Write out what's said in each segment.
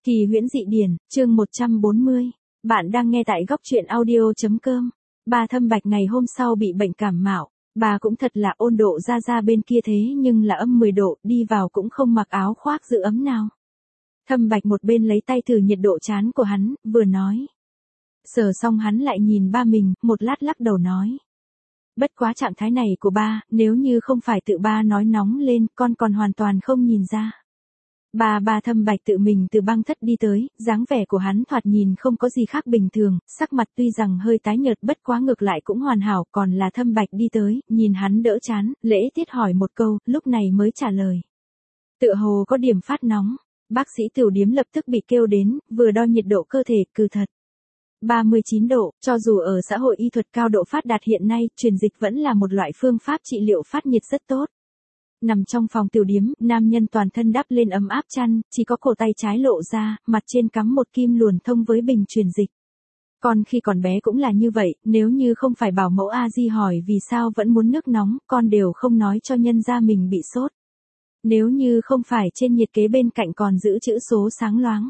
Kỳ huyễn dị điển, chương 140. Bạn đang nghe tại góc truyện audio.com. Bà Thâm Bạch ngày hôm sau bị bệnh cảm mạo. Bà cũng thật là ôn độ ra bên kia thế nhưng là âm 10 độ, đi vào cũng không mặc áo khoác giữ ấm nào. Thâm Bạch một bên lấy tay thử nhiệt độ trán của hắn, vừa nói. Sờ xong hắn lại nhìn ba mình, một lát lắc đầu nói. Bất quá trạng thái này của ba, nếu như không phải tự ba nói nóng lên, con còn hoàn toàn không nhìn ra. Bà Thâm Bạch tự mình từ băng thất đi tới, dáng vẻ của hắn thoạt nhìn không có gì khác bình thường, sắc mặt tuy rằng hơi tái nhợt bất quá ngược lại cũng hoàn hảo, còn là Thâm Bạch đi tới, nhìn hắn đỡ chán, lễ tiết hỏi một câu, lúc này mới trả lời. Tựa hồ có điểm phát nóng, bác sĩ tiểu điếm lập tức bị kêu đến, vừa đo nhiệt độ cơ thể, cừ thật. 39 độ, cho dù ở xã hội y thuật cao độ phát đạt hiện nay, truyền dịch vẫn là một loại phương pháp trị liệu phát nhiệt rất tốt. Nằm trong phòng tiểu điếm, nam nhân toàn thân đắp lên ấm áp chăn, chỉ có cổ tay trái lộ ra, mặt trên cắm một kim luồn thông với bình truyền dịch. Con khi còn bé cũng là như vậy, nếu như không phải bảo mẫu A-di hỏi vì sao vẫn muốn nước nóng, con đều không nói cho nhân gia mình bị sốt. Nếu như không phải trên nhiệt kế bên cạnh còn giữ chữ số sáng loáng.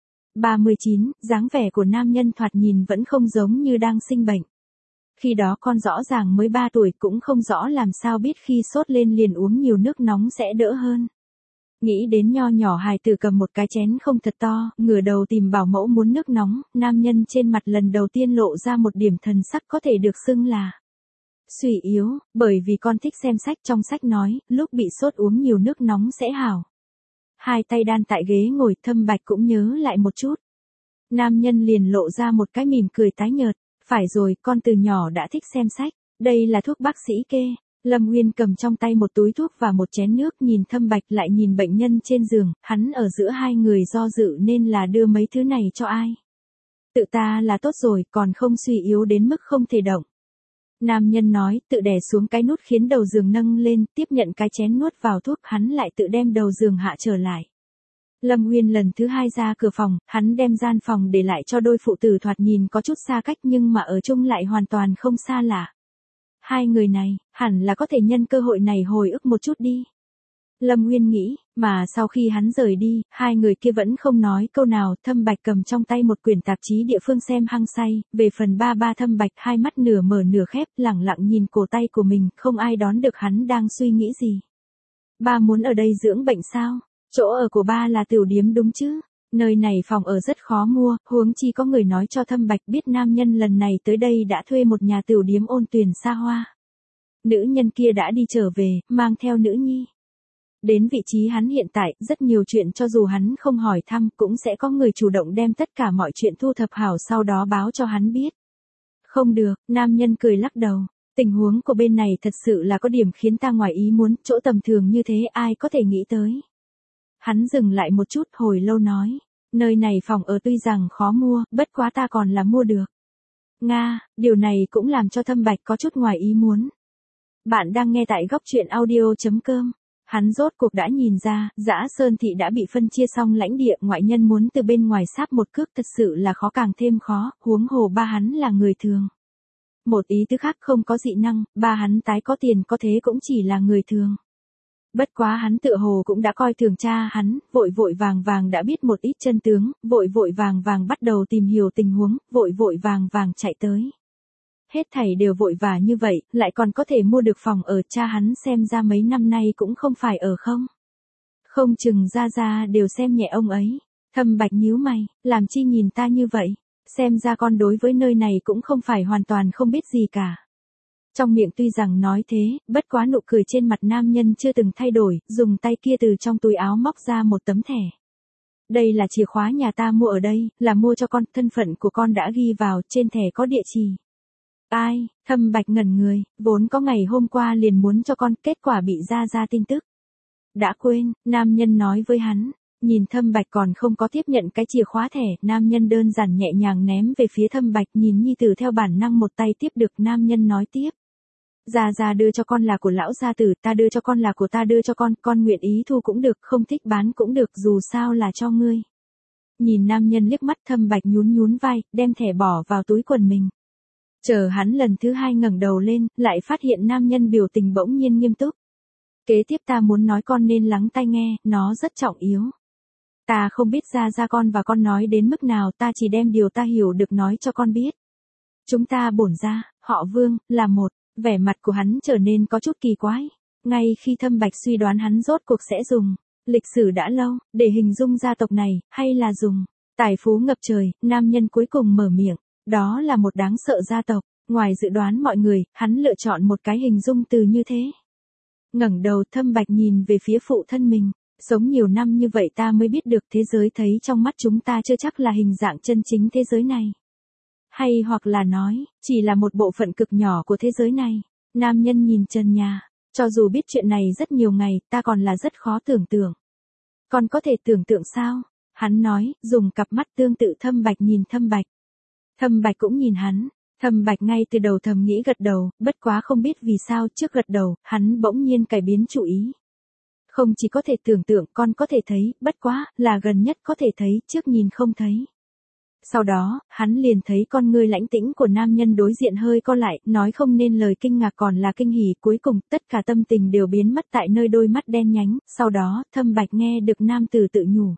39, dáng vẻ của nam nhân thoạt nhìn vẫn không giống như đang sinh bệnh. Khi đó con rõ ràng mới 3 tuổi cũng không rõ làm sao biết khi sốt lên liền uống nhiều nước nóng sẽ đỡ hơn. Nghĩ đến nho nhỏ hài tử cầm một cái chén không thật to, ngửa đầu tìm bảo mẫu muốn nước nóng, nam nhân trên mặt lần đầu tiên lộ ra một điểm thần sắc có thể được xưng là suy yếu, bởi vì con thích xem sách, trong sách nói, lúc bị sốt uống nhiều nước nóng sẽ hảo. Hai tay đan tại ghế ngồi, Thâm Bạch cũng nhớ lại một chút. Nam nhân liền lộ ra một cái mỉm cười tái nhợt. Phải rồi, con từ nhỏ đã thích xem sách. Đây là thuốc bác sĩ kê. Lâm Nguyên cầm trong tay một túi thuốc và một chén nước, nhìn Thâm Bạch lại nhìn bệnh nhân trên giường, hắn ở giữa hai người do dự nên là đưa mấy thứ này cho ai. Tự ta là tốt rồi, còn không suy yếu đến mức không thể động. Nam nhân nói, tự đè xuống cái nút khiến đầu giường nâng lên, tiếp nhận cái chén nuốt vào thuốc, hắn lại tự đem đầu giường hạ trở lại. Lâm Nguyên lần thứ hai ra cửa phòng, hắn đem gian phòng để lại cho đôi phụ tử thoạt nhìn có chút xa cách nhưng mà ở chung lại hoàn toàn không xa lạ. Hai người này, hẳn là có thể nhân cơ hội này hồi ức một chút đi. Lâm Nguyên nghĩ, mà sau khi hắn rời đi, hai người kia vẫn không nói câu nào, Thâm Bạch cầm trong tay một quyển tạp chí địa phương xem hăng say, về phần ba Thâm Bạch hai mắt nửa mở nửa khép, lẳng lặng nhìn cổ tay của mình, không ai đoán được hắn đang suy nghĩ gì. Ba muốn ở đây dưỡng bệnh sao? Chỗ ở của ba là tiểu điếm đúng chứ? Nơi này phòng ở rất khó mua, huống chi có người nói cho Thâm Bạch biết nam nhân lần này tới đây đã thuê một nhà tiểu điếm ôn tuyền xa hoa. Nữ nhân kia đã đi trở về, mang theo nữ nhi. Đến vị trí hắn hiện tại, rất nhiều chuyện cho dù hắn không hỏi thăm cũng sẽ có người chủ động đem tất cả mọi chuyện thu thập hảo sau đó báo cho hắn biết. Không được, nam nhân cười lắc đầu. Tình huống của bên này thật sự là có điểm khiến ta ngoài ý muốn, chỗ tầm thường như thế ai có thể nghĩ tới. Hắn dừng lại một chút hồi lâu nói, nơi này phòng ở tuy rằng khó mua, bất quá ta còn là mua được. Nga, điều này cũng làm cho Thâm Bạch có chút ngoài ý muốn. Bạn đang nghe tại góc truyện audio.com. Hắn rốt cuộc đã nhìn ra, Dã Sơn Thị đã bị phân chia xong lãnh địa, ngoại nhân muốn từ bên ngoài sáp một cước thật sự là khó càng thêm khó, huống hồ ba hắn là người thường. Một ý tứ khác không có dị năng, ba hắn tái có tiền có thế cũng chỉ là người thường. Bất quá hắn tựa hồ cũng đã coi thường cha hắn, vội vàng đã biết một ít chân tướng, vội vàng bắt đầu tìm hiểu tình huống, vội vàng chạy tới. Hết thảy đều vội vã như vậy, lại còn có thể mua được phòng ở, cha hắn xem ra mấy năm nay cũng không phải ở không. Không chừng ra đều xem nhẹ ông ấy. Thâm Bạch nhíu mày, làm chi nhìn ta như vậy, xem ra con đối với nơi này cũng không phải hoàn toàn không biết gì cả. Trong miệng tuy rằng nói thế, bất quá nụ cười trên mặt nam nhân chưa từng thay đổi, dùng tay kia từ trong túi áo móc ra một tấm thẻ. Đây là chìa khóa nhà ta mua ở đây, là mua cho con, thân phận của con đã ghi vào, trên thẻ có địa chỉ. Ai, Thâm Bạch ngẩn người, vốn có ngày hôm qua liền muốn cho con, kết quả bị ra tin tức. Đã quên, nam nhân nói với hắn, nhìn Thâm Bạch còn không có tiếp nhận cái chìa khóa thẻ, nam nhân đơn giản nhẹ nhàng ném về phía Thâm Bạch, nhìn nhi tử theo bản năng một tay tiếp được, nam nhân nói tiếp. Gia đưa cho con là của lão gia tử, ta đưa cho con là của ta đưa cho con nguyện ý thu cũng được, không thích bán cũng được, dù sao là cho ngươi. Nhìn nam nhân liếc mắt, Thâm Bạch nhún vai, đem thẻ bỏ vào túi quần mình. Chờ hắn lần thứ hai ngẩng đầu lên, lại phát hiện nam nhân biểu tình bỗng nhiên nghiêm túc. Kế tiếp ta muốn nói con nên lắng tai nghe, nó rất trọng yếu. Ta không biết ra con và con nói đến mức nào, ta chỉ đem điều ta hiểu được nói cho con biết. Chúng ta bổn ra, họ Vương, là một. Vẻ mặt của hắn trở nên có chút kỳ quái. Ngay khi Thâm Bạch suy đoán hắn rốt cuộc sẽ dùng lịch sử đã lâu để hình dung gia tộc này, hay là dùng tài phú ngập trời, nam nhân cuối cùng mở miệng. Đó là một đáng sợ gia tộc. Ngoài dự đoán mọi người, hắn lựa chọn một cái hình dung từ như thế. Ngẩng đầu, Thâm Bạch nhìn về phía phụ thân mình. Sống nhiều năm như vậy ta mới biết được thế giới thấy trong mắt chúng ta chưa chắc là hình dạng chân chính thế giới này. Hay hoặc là nói, chỉ là một bộ phận cực nhỏ của thế giới này. Nam nhân nhìn trần nhà. Cho dù biết chuyện này rất nhiều ngày, ta còn là rất khó tưởng tượng. Còn có thể tưởng tượng sao? Hắn nói, dùng cặp mắt tương tự. Thâm Bạch nhìn Thâm Bạch. Thâm Bạch cũng nhìn hắn. Thâm Bạch ngay từ đầu thầm nghĩ gật đầu, bất quá không biết vì sao trước gật đầu, hắn bỗng nhiên cải biến chủ ý. Không chỉ có thể tưởng tượng, con có thể thấy, bất quá, là gần nhất có thể thấy, trước nhìn không thấy. Sau đó, hắn liền thấy con ngươi lãnh tĩnh của nam nhân đối diện hơi co lại, nói không nên lời kinh ngạc còn là kinh hỉ, cuối cùng, tất cả tâm tình đều biến mất tại nơi đôi mắt đen nhánh, sau đó, Thâm Bạch nghe được nam tử tự nhủ.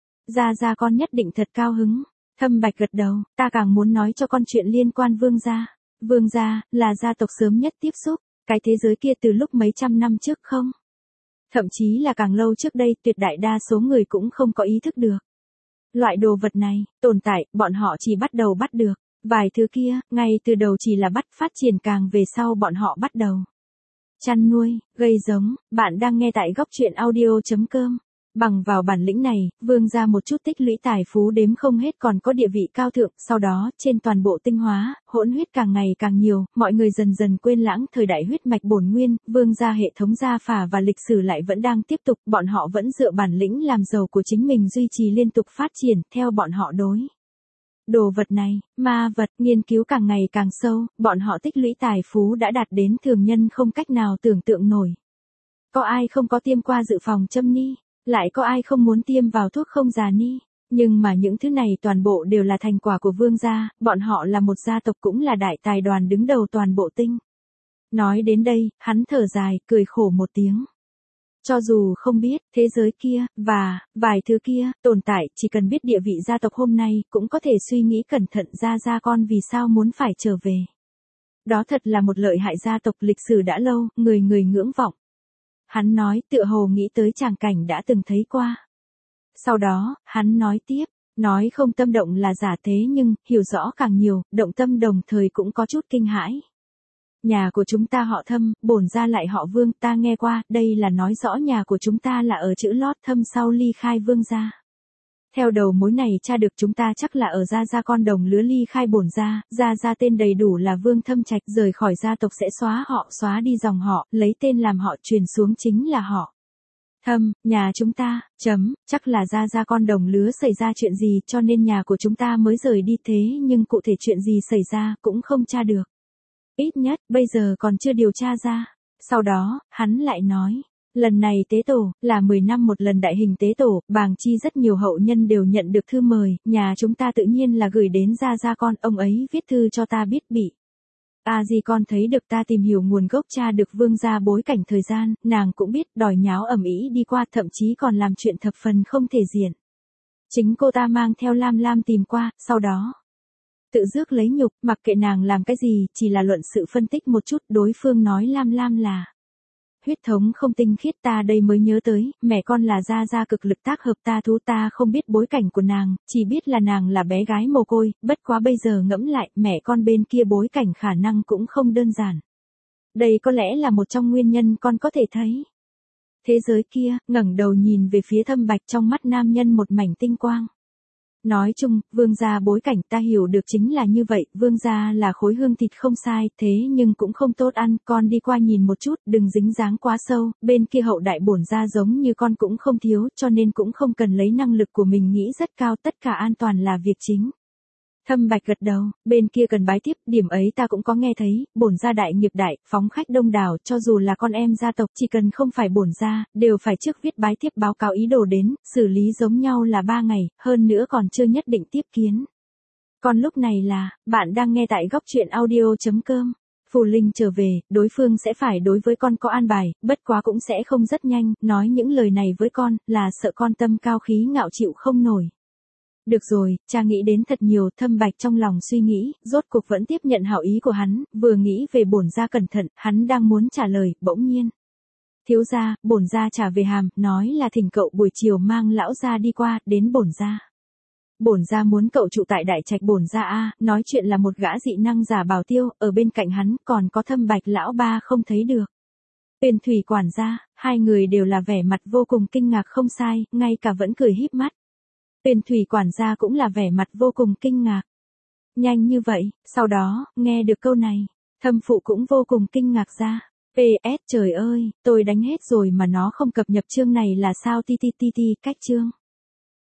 Ra con nhất định thật cao hứng. Thâm Bạch gật đầu, ta càng muốn nói cho con chuyện liên quan Vương gia. Vương gia, là gia tộc sớm nhất tiếp xúc, cái thế giới kia từ lúc mấy trăm năm trước không? Thậm chí là càng lâu trước đây, tuyệt đại đa số người cũng không có ý thức được. Loại đồ vật này, tồn tại, bọn họ chỉ bắt đầu bắt được. Vài thứ kia, ngay từ đầu chỉ là bắt phát triển càng về sau bọn họ bắt đầu chăn nuôi, gây giống. Bạn đang nghe tại góc truyện audio.com. Bằng vào bản lĩnh này, Vương gia một chút tích lũy tài phú đếm không hết còn có địa vị cao thượng, sau đó, trên toàn bộ tinh hóa, hỗn huyết càng ngày càng nhiều, mọi người dần dần quên lãng thời đại huyết mạch bổn nguyên, Vương gia hệ thống gia phả và lịch sử lại vẫn đang tiếp tục, bọn họ vẫn dựa bản lĩnh làm giàu của chính mình duy trì liên tục phát triển, theo bọn họ đối. Đồ vật này, ma vật, nghiên cứu càng ngày càng sâu, bọn họ tích lũy tài phú đã đạt đến thường nhân không cách nào tưởng tượng nổi. Có ai không có tiêm qua dự phòng châm ni? Lại có ai không muốn tiêm vào thuốc không già ni? Nhưng mà những thứ này toàn bộ đều là thành quả của Vương gia, bọn họ là một gia tộc cũng là đại tài đoàn đứng đầu toàn bộ tinh. Nói đến đây, hắn thở dài, cười khổ một tiếng. Cho dù không biết, thế giới kia, và, vài thứ kia, tồn tại, chỉ cần biết địa vị gia tộc hôm nay, cũng có thể suy nghĩ cẩn thận ra con vì sao muốn phải trở về. Đó thật là một lợi hại gia tộc lịch sử đã lâu, người ngưỡng vọng. Hắn nói tựa hồ nghĩ tới tràng cảnh đã từng thấy qua. Sau đó, hắn nói tiếp, nói không tâm động là giả thế nhưng, hiểu rõ càng nhiều, động tâm đồng thời cũng có chút kinh hãi. Nhà của chúng ta họ Thâm, bổn ra lại họ Vương, ta nghe qua, đây là nói rõ nhà của chúng ta là ở chữ lót Thâm sau ly khai Vương gia. Theo đầu mối này tra được chúng ta chắc là ở gia con đồng lứa ly khai bổn gia tên đầy đủ là Vương Thâm Trạch, rời khỏi gia tộc sẽ xóa họ, xóa đi dòng họ, lấy tên làm họ truyền xuống chính là họ Thâm, nhà chúng ta, chắc là gia con đồng lứa xảy ra chuyện gì cho nên nhà của chúng ta mới rời đi thế nhưng cụ thể chuyện gì xảy ra cũng không tra được. Ít nhất, bây giờ còn chưa điều tra ra. Sau đó, hắn lại nói. Lần này tế tổ, là 10 năm một lần đại hình tế tổ, bàng chi rất nhiều hậu nhân đều nhận được thư mời, nhà chúng ta tự nhiên là gửi đến gia con, ông ấy viết thư cho ta biết bị. Di con thấy được ta tìm hiểu nguồn gốc tra được Vương gia bối cảnh thời gian, nàng cũng biết đòi nháo ầm ĩ đi qua thậm chí còn làm chuyện thập phần không thể diện. Chính cô ta mang theo Lam tìm qua, sau đó. Tự rước lấy nhục, mặc kệ nàng làm cái gì, chỉ là luận sự phân tích một chút, đối phương nói Lam là huyết thống không tinh khiết ta đây mới nhớ tới, mẹ con là gia cực lực tác hợp ta thú ta không biết bối cảnh của nàng, chỉ biết là nàng là bé gái mồ côi, bất quá bây giờ ngẫm lại, mẹ con bên kia bối cảnh khả năng cũng không đơn giản. Đây có lẽ là một trong nguyên nhân con có thể thấy. Thế giới kia, ngẩng đầu nhìn về phía Thâm Bạch trong mắt nam nhân một mảnh tinh quang. Nói chung, Vương gia bối cảnh ta hiểu được chính là như vậy, Vương gia là khối hương thịt không sai, thế nhưng cũng không tốt ăn, con đi qua nhìn một chút, đừng dính dáng quá sâu, bên kia hậu đại bổn gia giống như con cũng không thiếu, cho nên cũng không cần lấy năng lực của mình nghĩ rất cao, tất cả an toàn là việc chính. Thâm Bạch gật đầu, bên kia cần bái tiếp, điểm ấy ta cũng có nghe thấy, bổn gia đại nghiệp đại, phóng khách đông đảo, cho dù là con em gia tộc, chỉ cần không phải bổn gia, đều phải trước viết bái tiếp báo cáo ý đồ đến, xử lý giống nhau là 3 ngày, hơn nữa còn chưa nhất định tiếp kiến. Còn lúc này là, bạn đang nghe tại góc truyện audio.com. Phù Linh trở về, đối phương sẽ phải đối với con có an bài, bất quá cũng sẽ không rất nhanh, nói những lời này với con, là sợ con tâm cao khí ngạo chịu không nổi. Được rồi, cha nghĩ đến thật nhiều, Thâm Bạch trong lòng suy nghĩ, rốt cuộc vẫn tiếp nhận hảo ý của hắn, vừa nghĩ về bổn gia cẩn thận, hắn đang muốn trả lời, bỗng nhiên. Thiếu gia, bổn gia trả về hàm, nói là thỉnh cậu buổi chiều mang lão gia đi qua, đến bổn gia. Bổn gia muốn cậu trụ tại đại trạch bổn gia a, nói chuyện là một gã dị năng giả Bảo Tiêu, ở bên cạnh hắn còn có Thâm Bạch lão ba không thấy được. Tuyền Thủy quản gia, hai người đều là vẻ mặt vô cùng kinh ngạc không sai, ngay cả vẫn cười híp mắt. Tuyền Thủy quản gia cũng là vẻ mặt vô cùng kinh ngạc. Nhanh như vậy, sau đó, nghe được câu này, Thâm phụ cũng vô cùng kinh ngạc ra. PS trời ơi, tôi đánh hết rồi mà nó không cập nhật chương này là sao ti cách chương.